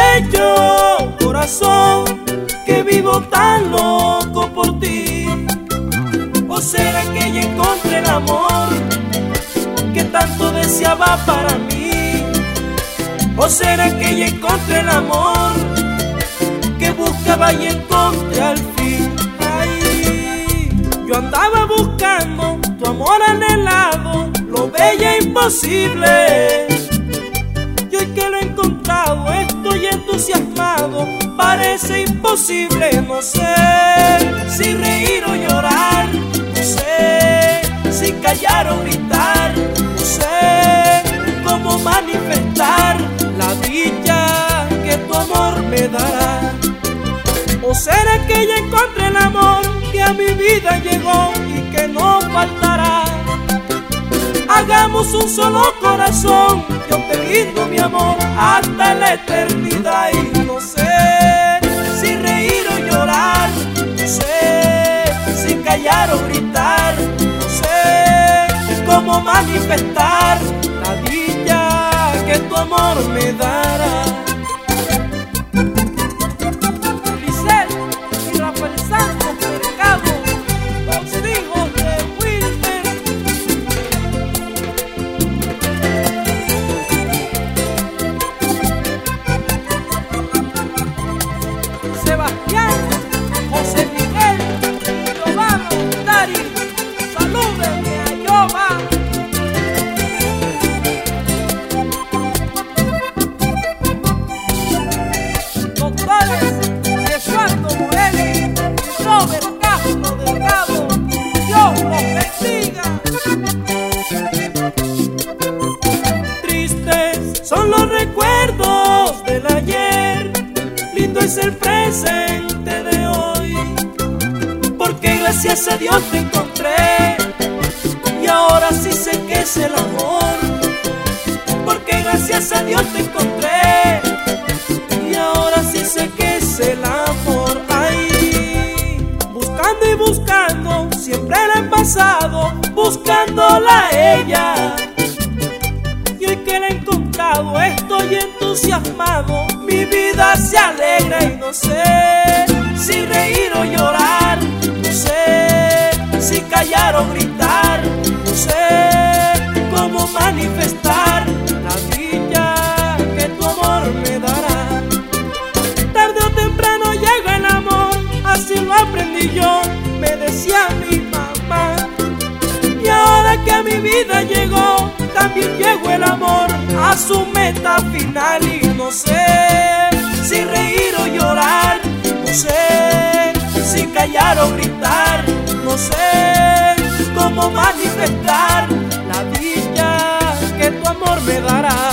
pecho, corazón, que vivo tan loco por ti. ¿O será que ya encontré el amor que tanto deseaba para mí? ¿O será que ya encontré el amor que buscaba y encontré al fin? Ay, yo andaba buscando tu amor anhelado, lo bello e imposible. Y hoy que lo he encontrado estoy entusiasmado, parece imposible. No sé si reír o llorar, no sé si callar o gritar, no sé cómo manifestar la dicha que tu amor me dará. ¿O será que ya encontré el amor que a mi vida llegó y que no faltará? Hagamos un solo corazón, yo te brindo mi amor hasta la eternidad. Y no sé si reír o llorar, no sé si callar o gritar, no sé cómo manifestar la dicha que tu amor me dará. Sebastián, José Miguel, Giovanna, Dari, salúdenme a Yoba. Doctores, Eduardo Morelli, Robert Castro Delgado, Dios los bendiga. Tristes son los recuerdos del ayer, lindo es el presente de hoy, porque gracias a Dios te encontré y ahora sí sé que es el amor. Porque gracias a Dios te encontré y ahora sí sé que es el amor. Ay, buscando y buscando, siempre la he pasado buscándola a ella. Y hoy que la he encontrado estoy entusiasmado, mi vida se alegra y no sé si reír o llorar, no sé si callar o gritar, no sé cómo manifestar la dicha que tu amor me dará. Tarde o temprano llega el amor, así lo aprendí yo, me decía mi mamá. Y ahora que a mi vida llegó, también llegó el amor a su meta final. Y no sé si reír o llorar, no sé si callar o gritar, no sé cómo manifestar la dicha que tu amor me dará.